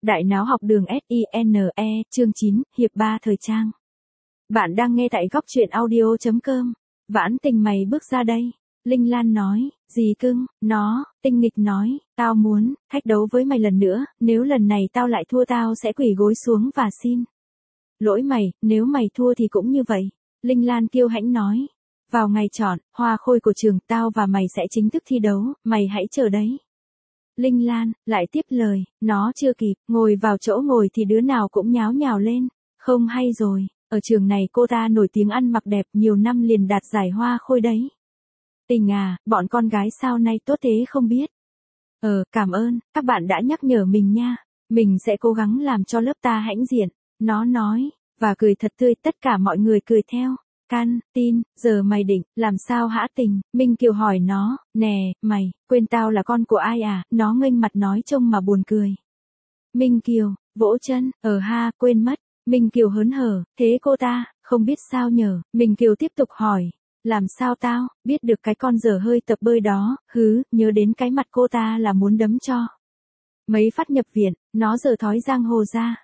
Đại não học đường SINE, chương 9, hiệp 3 thời trang. Bạn đang nghe tại góc truyện audio.com. Vãn Tình mày bước ra đây. Linh Lan nói, gì cưng, tinh nghịch nói, tao muốn, thách đấu với mày lần nữa, nếu lần này tao lại thua tao sẽ quỳ gối xuống và xin lỗi mày, nếu mày thua thì cũng như vậy. Linh Lan kiêu hãnh nói, vào ngày chọn, hoa khôi của trường, tao và mày sẽ chính thức thi đấu, mày hãy chờ đấy. Linh Lan, lại tiếp lời, nó chưa kịp, ngồi vào chỗ ngồi thì đứa nào cũng nháo nhào lên, không hay rồi, ở trường này cô ta nổi tiếng ăn mặc đẹp nhiều năm liền đạt giải hoa khôi đấy. Tình à, bọn con gái sao nay tốt thế không biết. Cảm ơn, các bạn đã nhắc nhở mình nha, mình sẽ cố gắng làm cho lớp ta hãnh diện, nó nói, và cười thật tươi, tất cả mọi người cười theo. Tin, giờ mày định, làm sao hả Tình? Minh Kiều hỏi nó, nè, mày, quên tao là con của ai à? Nó nghênh mặt nói trông mà buồn cười. Minh Kiều, vỗ chân, quên mất. Minh Kiều hớn hở, thế cô ta, không biết sao nhở. Minh Kiều tiếp tục hỏi, làm sao tao, biết được cái con dở hơi tập bơi đó, nhớ đến cái mặt cô ta là muốn đấm cho. Mấy phát nhập viện, nó giờ thói giang hồ ra,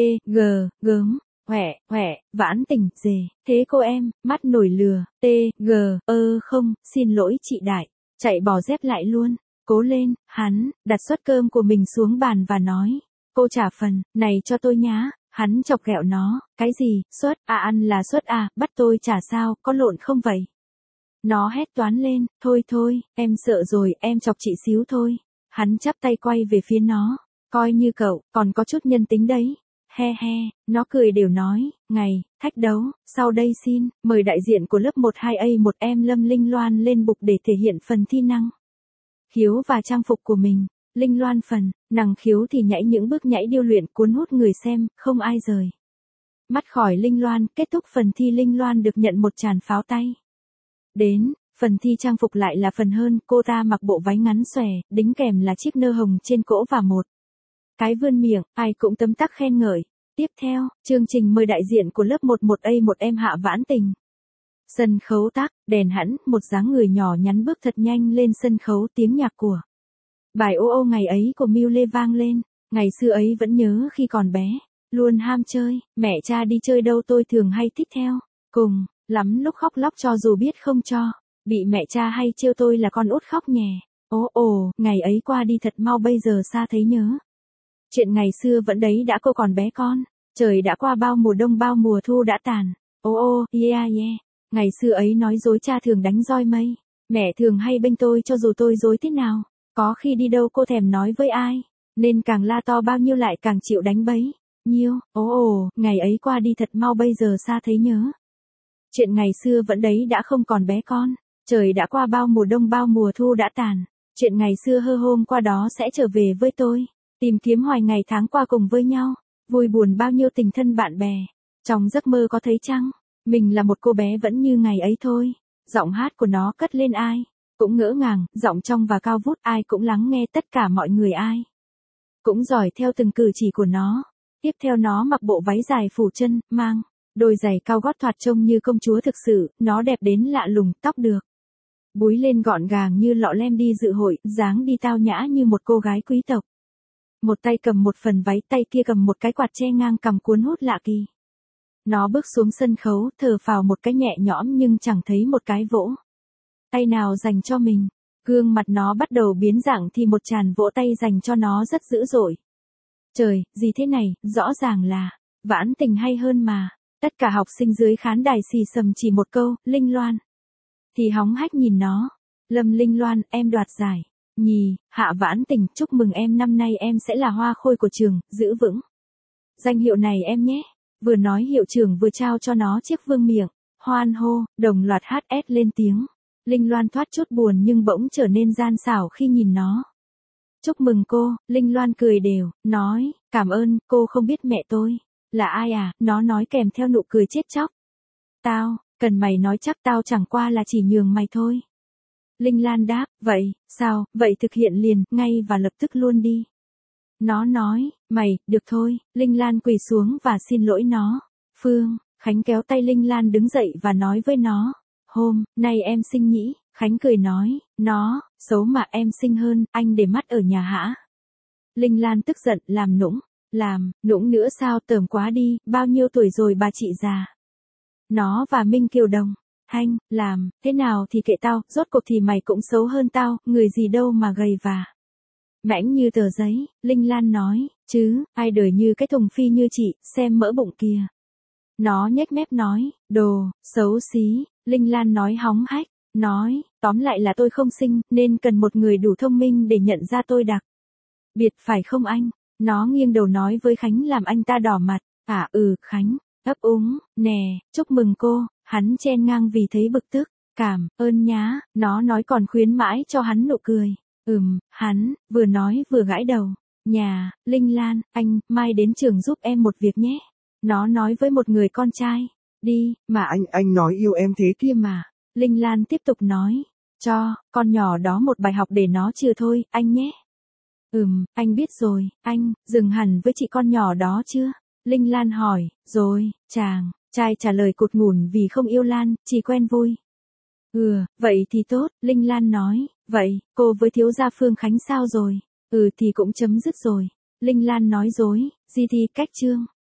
gớm. Vãn Tình, dề, thế cô em, mắt nổi lừa, không, xin lỗi chị đại, chạy bỏ dép lại luôn, cố lên, hắn, đặt suất cơm của mình xuống bàn và nói, cô trả phần, này cho tôi nhá, hắn chọc ghẹo nó, cái gì, suất, ăn là suất bắt tôi trả sao, có lộn không vậy? Nó hét toán lên, thôi, em sợ rồi, em chọc chị xíu thôi, hắn chắp tay quay về phía nó, coi như cậu, còn có chút nhân tính đấy. Nó cười đều nói, ngày, thách đấu, sau đây xin, mời đại diện của lớp 12A1M Lâm Linh Loan lên bục để thể hiện phần thi năng khiếu và trang phục của mình. Linh Loan phần, năng khiếu thì nhảy những bước nhảy điêu luyện cuốn hút người xem, không ai rời mắt khỏi Linh Loan. Kết thúc phần thi, Linh Loan được nhận một tràng pháo tay. Đến, phần thi trang phục lại là phần hơn, cô ta mặc bộ váy ngắn xòe, đính kèm là chiếc nơ hồng trên cổ và một cái vươn miệng, ai cũng tấm tắc khen ngợi. Tiếp theo, chương trình mời đại diện của lớp 11A1M Hạ Vãn Tình. Sân khấu tắt, đèn hẵn, một dáng người nhỏ nhắn bước thật nhanh lên sân khấu, tiếng nhạc của bài ô ngày ấy của Miu Lê vang lên. Ngày xưa ấy vẫn nhớ khi còn bé, luôn ham chơi, mẹ cha đi chơi đâu tôi thường hay thích theo, cùng, lắm lúc khóc lóc cho dù biết không cho, bị mẹ cha hay trêu tôi là con út khóc nhè. Ngày ấy qua đi thật mau bây giờ xa thấy nhớ. Chuyện ngày xưa vẫn đấy đã cô còn bé con, trời đã qua bao mùa đông bao mùa thu đã tàn. Yeah. Ngày xưa ấy nói dối cha thường đánh roi mây, mẹ thường hay bênh tôi cho dù tôi dối thế nào, có khi đi đâu cô thèm nói với ai, nên càng la to bao nhiêu lại càng chịu đánh bấy nhiêu. Ngày ấy qua đi thật mau bây giờ xa thấy nhớ. Chuyện ngày xưa vẫn đấy đã không còn bé con, trời đã qua bao mùa đông bao mùa thu đã tàn. Chuyện ngày xưa hôm qua đó sẽ trở về với tôi. Tìm kiếm hoài ngày tháng qua cùng với nhau, vui buồn bao nhiêu tình thân bạn bè. Trong giấc mơ có thấy chăng, mình là một cô bé vẫn như ngày ấy thôi. Giọng hát của nó cất lên ai cũng ngỡ ngàng, giọng trong và cao vút, ai cũng lắng nghe, tất cả mọi người ai cũng giỏi theo từng cử chỉ của nó. Tiếp theo nó mặc bộ váy dài phủ chân, mang đôi giày cao gót thoạt trông như công chúa thực sự, nó đẹp đến lạ lùng, tóc được búi lên gọn gàng như lọ lem đi dự hội, dáng đi tao nhã như một cô gái quý tộc. Một tay cầm một phần váy, tay kia cầm một cái quạt che ngang cằm cuốn hút lạ kỳ. Nó bước xuống sân khấu, thở phào một cái nhẹ nhõm nhưng chẳng thấy một cái vỗ tay nào dành cho mình. Gương mặt nó bắt đầu biến dạng thì một tràng vỗ tay dành cho nó rất dữ dội. Trời, gì thế này, rõ ràng là Vãn Tình hay hơn mà. Tất cả học sinh dưới khán đài xì xầm chỉ một câu, Linh Loan. Thì hóng hách nhìn nó. Lâm Linh Loan, em đoạt giải nhì. Hạ Vãn Tình, chúc mừng em, năm nay em sẽ là hoa khôi của trường, giữ vững danh hiệu này em nhé. Vừa nói hiệu trưởng vừa trao cho nó chiếc vương miện. Hoan hô, đồng loạt hát ét lên tiếng. Linh Loan thoát chút buồn nhưng bỗng trở nên gian xảo khi nhìn nó. Chúc mừng cô. Linh Loan cười đều, nói, cảm ơn, cô không biết mẹ tôi là ai à? Nó nói kèm theo nụ cười chết chóc. Tao, cần mày nói chắc, tao chẳng qua là chỉ nhường mày thôi. Linh Lan đáp, vậy, sao, vậy thực hiện liền, ngay và lập tức luôn đi. Nó nói, mày, được thôi. Linh Lan quỳ xuống và xin lỗi nó. Phương Khánh kéo tay Linh Lan đứng dậy và nói với nó, hôm nay em xinh nhỉ? Khánh cười nói, nó, xấu mà em xinh hơn, anh để mắt ở nhà hả? Linh Lan tức giận, làm nũng, Làm, nũng nữa sao, tởm quá đi, bao nhiêu tuổi rồi bà chị già. Nó và Minh Kiều đồng. Hanh, làm, thế nào thì kệ tao, rốt cuộc thì mày cũng xấu hơn tao, người gì đâu mà gầy và mảnh như tờ giấy, Linh Lan nói, chứ, ai đời như cái thùng phi như chị, xem mỡ bụng kìa. Nó nhếch mép nói, đồ, xấu xí, Linh Lan nói hóng hách, nói, tóm lại là tôi không xinh, nên cần một người đủ thông minh để nhận ra tôi đặc biệt phải không anh? Nó nghiêng đầu nói với Khánh làm anh ta đỏ mặt, Khánh, ấp úng, nè, chúc mừng cô, hắn chen ngang vì thấy bực tức, cảm ơn nhá, nó nói còn khuyến mãi cho hắn nụ cười. Hắn, vừa nói vừa gãi đầu. Nhà, Linh Lan, anh, mai đến trường giúp em một việc nhé. Nó nói với một người con trai. Đi, mà anh nói yêu em thế kia mà. Linh Lan tiếp tục nói. Cho, con nhỏ đó một bài học để nó chừa thôi, anh nhé. Anh biết rồi, anh, dừng hẳn với chị con nhỏ đó chưa? Linh Lan hỏi, rồi, chàng trai trả lời cụt ngủn vì không yêu Lan, chỉ quen vui. Vậy thì tốt, Linh Lan nói, vậy, cô với thiếu gia Phương Khánh sao rồi? Thì cũng chấm dứt rồi. Linh Lan nói dối, gì thì cách chương.